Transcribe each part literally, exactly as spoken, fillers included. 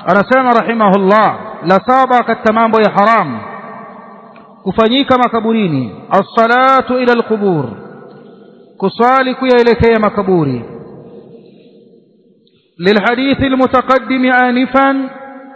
anasema rahimahullah, la saba katika mambo ya haram kufanyika makaburini, as-salatu ila al-qubur, kusali kuyaelekea makaburi. للحديث المتقدم آنفا,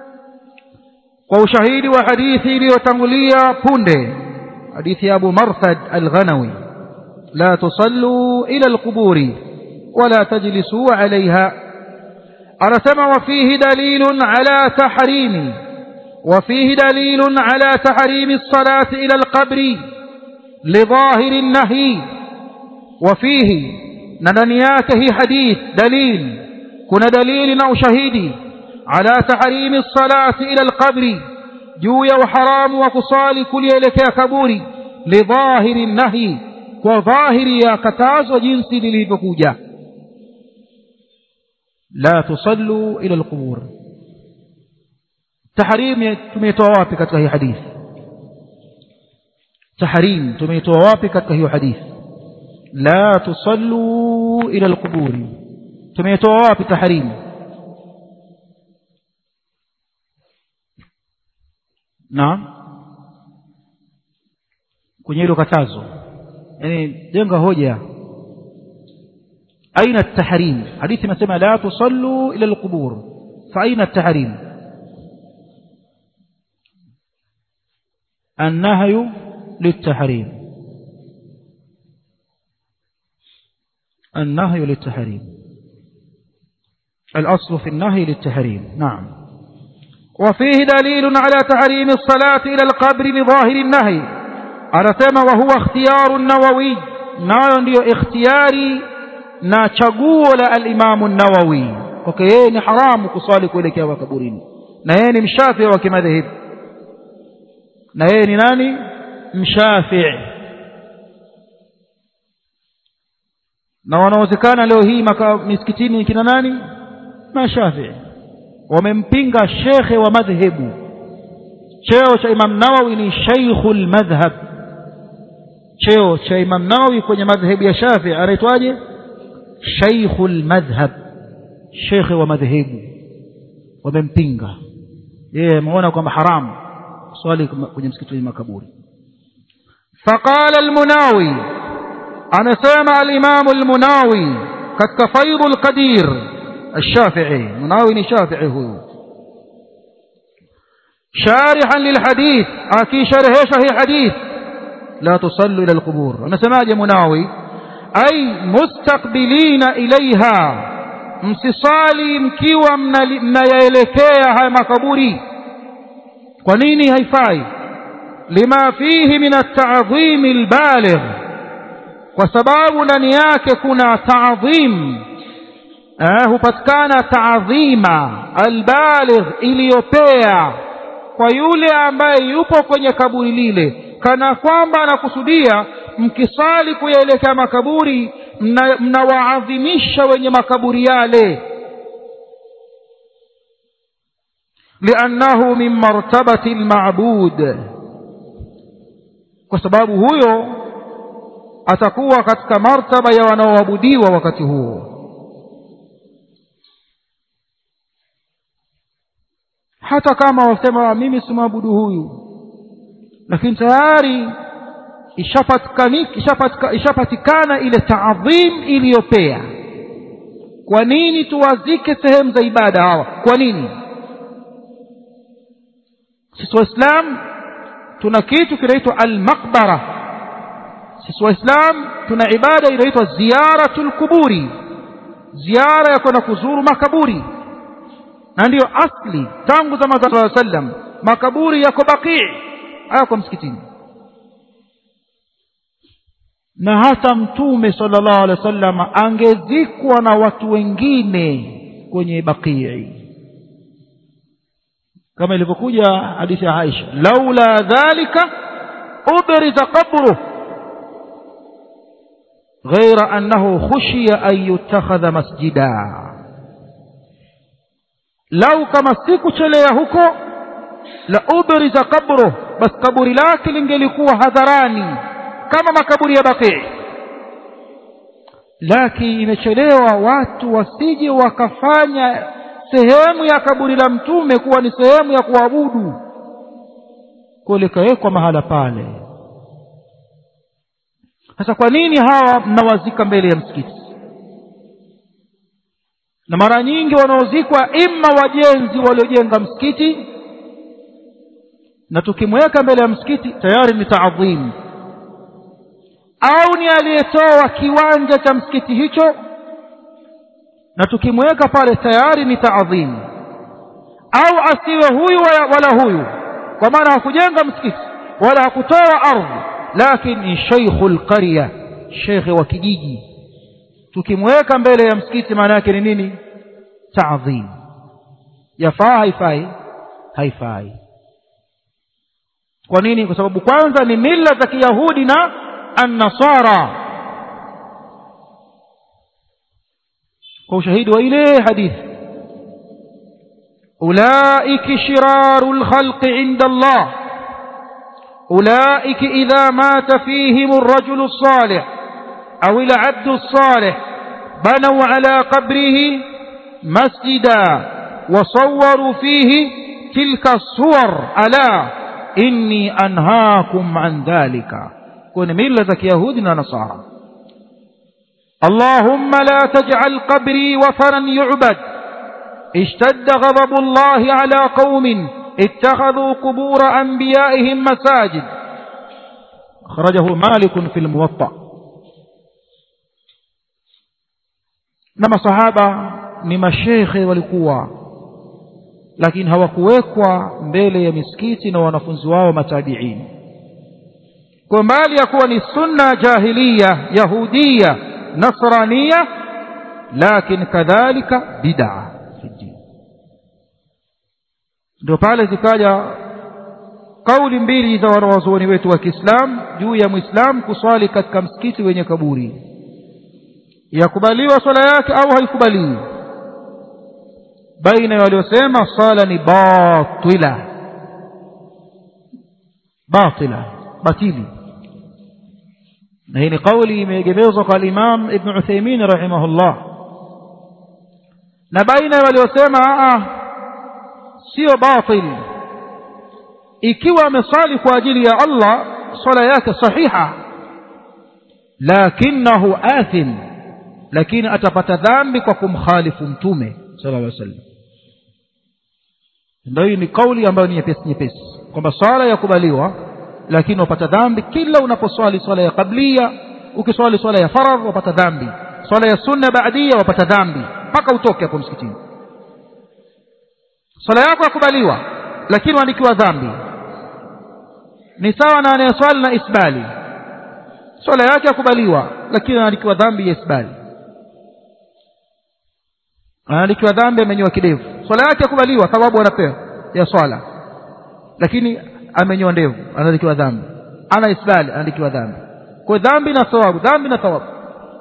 وشهيد وحديثي ليتنغليا بونده, حديث أبو مرثد الغنوي, لا تصلوا إلى القبور ولا تجلسوا عليها. أرسم وفيه دليل على تحريم وفيه دليل على تحريم الصلاة إلى القبر لظاهر النهي. وفيه ندنياته حديث دليل, كنا دليل أو شهيدي على تحريم الصلاة إلى القبر, جوية وحرام وقصال كل يلك كبوري, لظاهر النهي, وظاهر يا كتاز وجنسي للبكوجة. لا تصلوا إلى القبور, تحريم تميتوافي كتكه حديث, تحريم تميتوافي كتكه حديث, لا تصلوا إلى القبور, تميتوافي تحريم. نعم, kwenye hilo katazo, yani jenga hoja, aina at-tahrim? Hadithi inasema la tusallu ila al-qubur, fa aina at-tahrim? an-nahyu lit-tahrim, an-nahyu lit-tahrim, al-aslu fi an-nahyi lit-tahrim. Naam. وفيه دليل على تحريم الصلاة إلى القبر لظاهر النهي. أرسم وهو اختيار النووي, ناyo ndio ikhtiyari na chaguo la al-Imam an-Nawawi, kwa yeye ni haramu kusali kuelekea makaburini, na yeye ni mshafi'i wa kimadhhab, na yeye ni nani? Mshafi'i. Na wanaozekana leo hii misikitini kina nani? Mashafi'i. Wamempinga shekhe wa madhhabu. Cheo cha Imam Nawawi ni sheikhul madhhab. Cheo cha Imam Nawawi kwenye madhhabu ya Shafi'i anaitwaje? Sheikhul madhhab, shekhe wa madhhabu. Wamempinga yeye, ameona kwamba haramu swali kwenye msikiti wa makaburi. Faqala al-Munawi, anasema al-Imam al-Munawi katika Faidul Qadir الشافعي, مناوي شافعي هو, شارحا للحديث, اكي شرح صحيح حديث لا تصلوا الى القبور. انا سماجه مناوي اي مستقبلين اليها, msisali mkiwa mnayaelekea haya makaburi. Kwa nini haifai? lima fihi min at-ta'dhim al-baligh, kwa sababu ndani yake kuna ta'dhim, eh, hupatikana taadhima albaligh, iliyopea kwa yule ambaye yupo kwenye kaburi lile, kana kwamba anakusudia mkisali kuelekea makaburi mnawaadhimisha wenye makaburi yale. li'annahu min martabati al-ma'bud, kwa sababu huyo atakuwa katika martaba ya wanaoabudiwa wakati huo. Hata kama wasema mimi simwabudu huyu, lakini tayari ishapatikana ishapatikana ishapatikana ile taadhim iliyopea. Kwa nini tuwazike sehemu za ibada hawa? Kwa nini? Sisi Waislamu tuna kitu kinaitwa al-maqbara. Sisi Waislamu tuna ibada inaitwa ziyaratul kuburi, ziara ya kwenda kuzuru makaburi, na ndio asli tangu zama za Rasul sallam. Makaburi yako Baqi', hayako msikitini, na hata Mtume sallallahu alaihi wasallam angezikwa na watu wengine kwenye Baqi', kama ilivyokuja hadithi ya Aisha, laula dhalika ubriza qabruhu ghaira annahu khushiya an yutakhadha masjida. Lau kama sikuchelea huko, la ubriza qabruhu, bas kaburi lake lingelikuwa hadharani kama makaburi ya Baqi'. Lakini imechelewa watu wasije wakafanya sehemu ya kaburi la mtume kuwa ni sehemu ya kuabudu, kwa likawekwa mahala pale. Sasa kwa nini hawa mnawazika mbele ya msikiti? Na mara nyingi wanaozikwa imma wajenzi waliojenga msikiti, na tukimweka mbele ya msikiti tayari ni taadhim, au ni aliyetoa kiwanja cha msikiti hicho na tukimweka pale tayari ni taadhim, au asiwe huyu wala huyu, kwa maana hakujenga msikiti wala hakutoa ardhi, lakini ni sheikhul qarya, shekhe wa kijiji, tukimweka mbele ya msikiti maana yake ni nini? Taadhim. Yafaa haifai? Haifai. Kwa nini? Kwa sababu kwanza ni mila za Kiyahudi na an-Nasara. Kwa ushahidi wa ile hadithi, ulaika shirarul khalqi inda Allah, ulaika idha mata fihim ar-rajulu as-salih aw al-'abdu as-salih banaw ala qabrihi masjida wa sawwaru fihi tilka as-suwar ala inni anhaakum an dhalika. Kwa mila za Kiyahudi na Nasara. اللهم لا تجعل قبري وثنا يعبد اشتد غضب الله على قوم اتخذوا قبور أنبيائهم مساجد. أخرجه مالك في الموطأ. نما صحابة ni mashekhe walikuwa, lakini hawakuwekwa mbele ya misikiti na wanafunzi wao matabiin, kwa mbali ya kuwa ni sunna jahiliya yahudiya nasraniya, lakini kadhalika bid'a fi din. Ndio pale zikaja kauli mbili za wanawazuoni wetu wa Kiislamu juu ya Muislamu kuswali katika msikiti wenye kaburi, yakubaliwa swala yake au haikubaliwi. Baina ya waliosema swala ni batila, batila batili, na hii ni kauli imeegemezwa kwa Imam Ibn Uthaymeen rahimahullah, na baina ya waliosema ah sio batil, ikiwa amesali kwa ajili ya Allah swala yake sahiha, lakinahu athim, lakini atapata dhambi kwa kumkhalifu mtume sallallahu alaihi wasallam. Ndio ni kauli ambayo ni nyepesi nyepesi, kwamba swala yakubaliwa, lakini upata dhambi kila unaposwali swala ya qablia. Ukiswali swala ya faradh upata dhambi, swala ya sunna baadia upata dhambi mpaka utoke hapo msikitini. Swala yako yakubaliwa, lakini uandikiwa dhambi. Ni sawa na anayeswali na isbali, swala yake yakubaliwa, lakini anaandikiwa dhambi ya isbali, anaandikiwa dhambi amenyoa kidevu. Swala yake yakubaliwa, thawabu anapewa ya swala, lakini amenyoa ndevu, anaandikiwa dhambi. Ana isbali, anaandikiwa dhambi. Kwa dhambi na thawabu, dhambi na thawabu.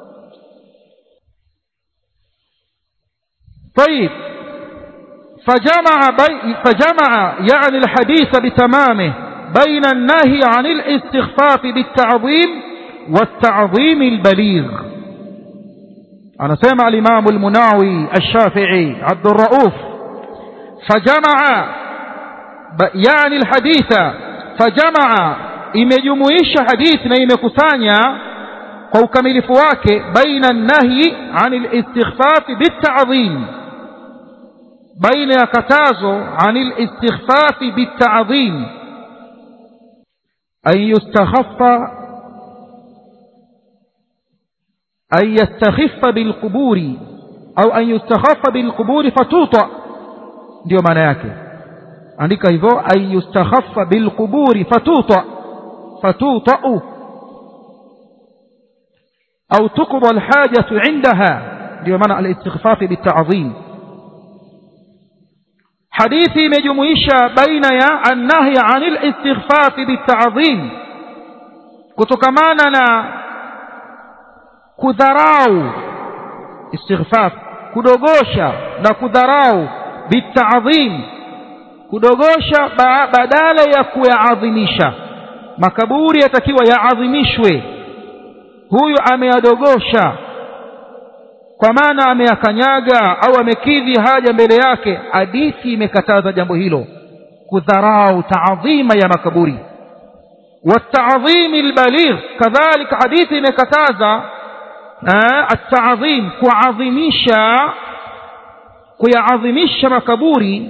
طيب فجمع بي فجمع يعني الحديث بتمامه بين النهي عن الاستخفاف بالتعظيم والتعظيم البليغ. أنا سمع الإمام المناوي الشافعي عبد الرؤوف فجمع يعني الحديث فجمع imejumuisha hadithi na imekusanya kwa ukamilifu wake baina an-nahy 'anil istighfaf bit-ta'dhim, baina ya katazo 'anil istighfaf bit-ta'dhim, ay yustakhaffa ay yastakhiffa bil-quburi au an yustakhaffa bil-quburi fatuta, ndio maana yake. Andika hivyo, ay yustakhaffa bil-quburi fatuta fatuta أو تقضى الحاجة عندها، لمعنى الاستخفاف بالتعظيم. حديثي مجموعة بين يا النهي عن الاستخفاف بالتعظيم كتكماننا كذراو استخفاف كدوغوشا نا كذراو بالتعظيم كدوغوشا بدala ya kuyaadhimisha. Makaburi yatakiwa yaadhimishwe, huyu ameyadogosha. kwa maana ameyakanyaga au amekidhi haja mbele yake, hadithi imekataza jambo hilo, kudharau taadhima ya makaburi. والتعظيم البليغ كذلك حديث imekataza التعظيم kuadhimisha kuyaadhimisha makaburi,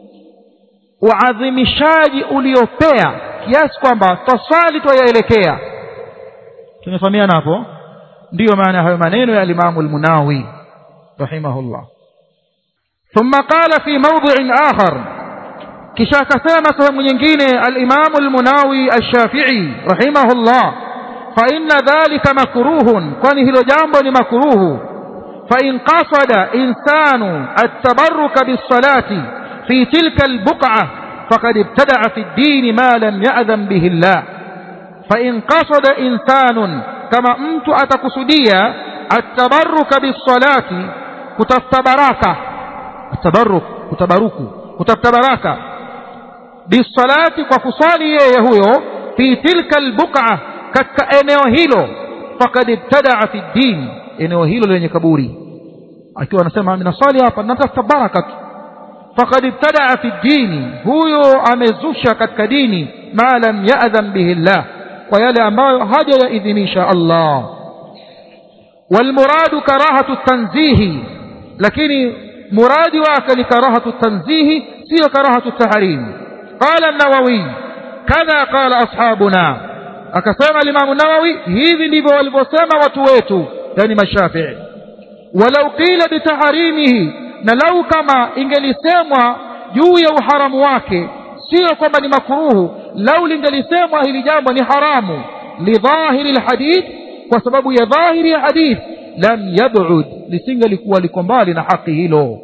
uadhimishaji uliopea kiasi kwamba tasali tuyaelekea. Tumefahamiana hapo? Ndio maana hayo maneno ya Imam al-Munawi rahimahullah. thumma qala fi mawdhi'in akhar, kisha akasema sehemu nyingine al-Imam al-Munawi al-Shafi'i rahimahullah, fa inna dhalika makruhun, kwani hilo jambo ni makruhu. fa in qasada insanu at-tabarruka bis-salati fi tilka al-buq'ah faqad ibtada'a fi ad-din ma lam ya'dhan bihi Allah. fa in qasada insanun, kama mtu atakusudia at-tabarruka bis-salati, kutafuta baraka, at-tabarruk kutabaruku, kutafuta baraka, bisalati kwa kusali yeye huyo, fi tilka albuq'a, katika eneo hilo, faqad ibtada'a fi din, eneo hilo lenye kaburi, akiwa anasema ninasali hapa natafuta baraka, faqad ibtada'a fi din, huyo amezusha katika dini, ma lam ya'dhan bihi Allah, kwa yale ambayo haja yaidhinisha Allah. wal muradu karahatu tanzihi, lakini muradi wake ni karahatu tanzihi, sio karahatu tahrim. قال النووي كذا قال أصحابنا, akasema Imam an-Nawawi hivi ndivyo walivyosema watu wetu, yani Mashafi'i. walau qila bitaharimihi, na lau kama ingelisemwa juu ya uharamu wake, sio kwamba ni makruhu, lau lingelisemwa hili jambo ni haramu, lidhahiri alhadith, kwa sababu ya dhahiri ya hadith, lam yab'ud, lisingelikuwa liko mbali na haki hilo.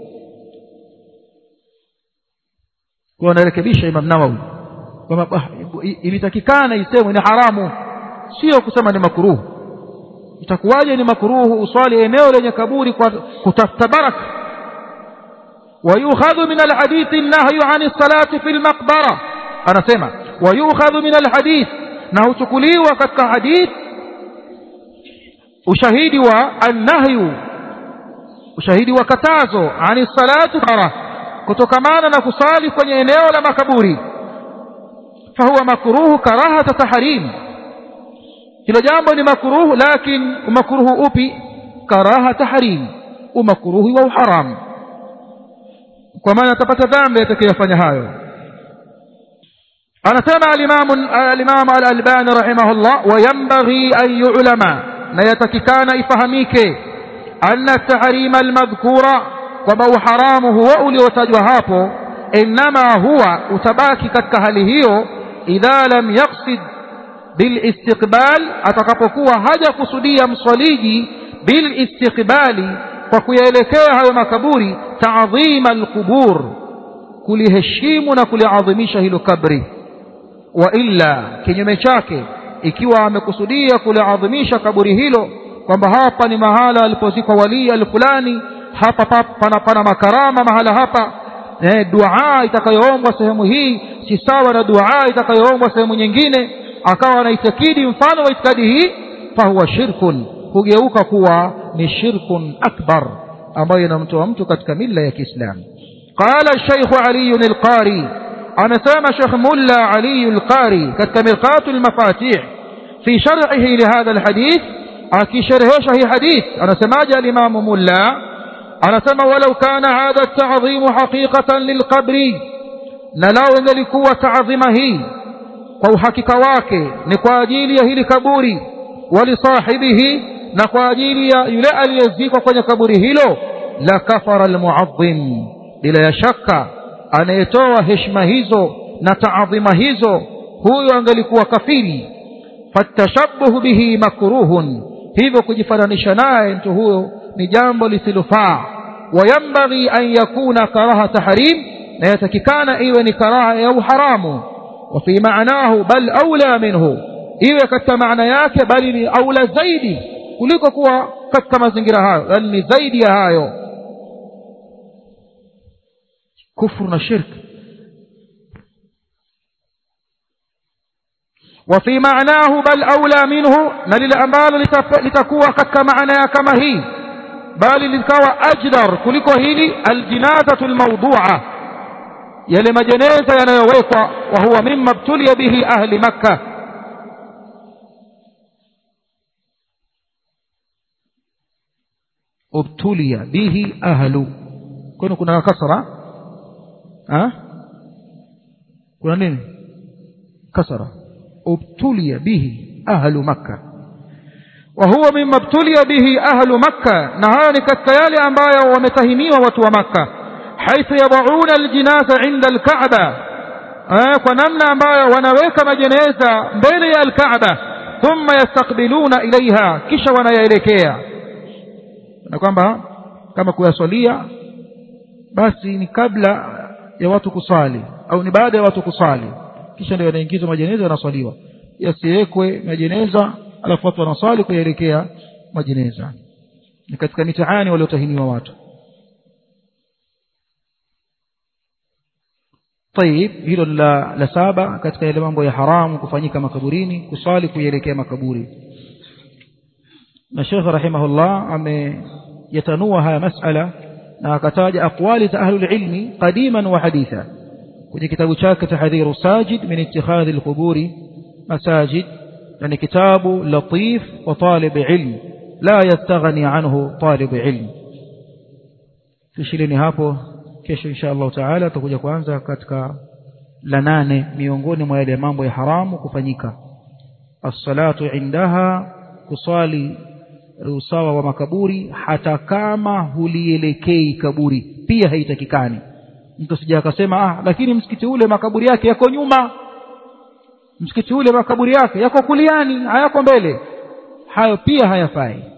Kwa anarekebisha Imam Nawawi kwamba ilitakikana isemwe ni haramu, sio kusema ni makruhu. Itakuwaje ni makruhu uswali eneo lenye kaburi kwa kutafuta baraka? wayukhadhu min alhadith an-nahyu 'an as-salati fi al-maqbara, anasema wayukhadhu min alhadith, na huchukuliwa katika hadith ushahidi wa an-nahyu, ushahidi wa katazo 'an as-salati fi, kutokamana na kusali kwenye eneo la makaburi, fahuwa makruhu karahata tahrim, hilo jambo ni makruhu, lakini makruhu upi? Karaha tahrim, umakruhu wa uharam, kwa maana atapata dhambi atakayefanya hayo. anasema al-Imam al-Imam al-Albani rahimahullah, wa yanbaghi an yu'lama, na yatakikana ifahamike, anna at-tahrim al-madhkura, kwamba uharamu huwa uliotajwa hapo, inma huwa, utabaki katika hali hiyo, idha lam yaqsid bil istiqbal, atakapokuwa haja kusudia msaliji bil istiqbali, kwa kuyaelekea hayo makaburi, ta'dhima al-qubur, kuliheshimu na kuliadhimisha hilo kabri. wa illa, kinyume chake, ikiwa amekusudia kuliadhimisha kaburi hilo, kwamba hapa ni mahala alipozikwa wali al-fulani, hapa pana pana makarama mahala hapa, eh, dua itakayoombwa sehemu hii si sawa na dua itakayoombwa sehemu nyingine, akawa anaitakidi mfano wa itikadi hii, fa huwa shirkun, hugeuka kuwa ni shirkun akbar, ambayo inamtoa mtu katika mila ya Kiislamu. qala Sheikh Ali al-Qari, anasema Sheikh Mulla Ali al-Qari katika Mirqatul Mafatih fi sharhihi li hadha al-hadith, akisharhisha hii hadith, anasemaje al-Imam Mulla? anasema walau kana hadha at-ta'dhim haqiqatan lilqabri, na lao ingelikuwa ta'dhima hii kwa uhakika wake ni kwa ajili ya hili kaburi, wali sahibihi, na kwa ajili ya yule aliyezikwa kwenye kaburi hilo, la kafara al-mu'azzim, bila ya shaka anayetoa heshima hizo na ta'dhima hizo, huyo angelikuwa kafiri. fatashabbuh bihi makruhun, hivyo kujifananisha naye mtu huyo ni jambo lisilofaa. wayambaghi an yakuna karaha tahrim, na yatakikana iwe ni karaha ya uharamu. wa fi ma'nahu bal aula minhu, iwe katika maana yake bali ni aula zaidi kuliko kuwa katika mazingira hayo, bali ni zaidi ya hayo. kufru na shirk. wa fi ma'nahu bal aula minhu, na lile ambalo litakuwa katika maana ya kama hii, bali likawa ajdar kuliko hili aljinazatu almawdu'a yale majeneza yanayowekwa wa huwa mimma ibtuliya bihi ahli makkah ubtuliya bihi ahlu kuna kuna kasra ha kuna nini kasra ubtuliya bihi ahlu makkah wa huwa mimma ibtuliya bihi ahlu makkah na haya ni katika yale ambayo wametahiniwa watu wa makkah haitha yad'una aljinaza inda alka'ba kwa namna ambayo wanaweka majeneza mbele ya alka'ba thumma yastaqbiluna ilaiha kisha wanayaelekea na kwamba kama kuyaswalia basi ni kabla ya watu kusali au ni baada ya watu kusali kisha ndio yanaingizwa majeneza yanaswaliwa yasiwekwe majeneza alafu watu wanasali kuelekea majeneza ni katika mitihani waliotahiniwa watu. طيب hilo la la saba katika yale mambo ya haramu kufanyika makaburini kusali kuelekea makaburi na Sheikh rahimahullah ameyatanua haya masala na akataja aqwali za ahlul ilmi qadiman wa haditha kwenye kitabu chake tahdhiru sajid min ittikhadhi alquburi masajid yani kitabu latif wa talib ilm la yastaghni anhu talib ilm. tushileni hapo kesho insha Allah taala tutakuja kuanza katika la nane miongoni mwa yale mambo ya haramu kufanyika as-salatu indaha kusali usawa wa makaburi hata kama hulielekei kaburi pia haitakikani. Mtu sija akasema ah lakini msikiti ule makaburi yake yako nyuma msikiti ule makaburi yake yako kuliani hayako mbele hayo pia hayafai.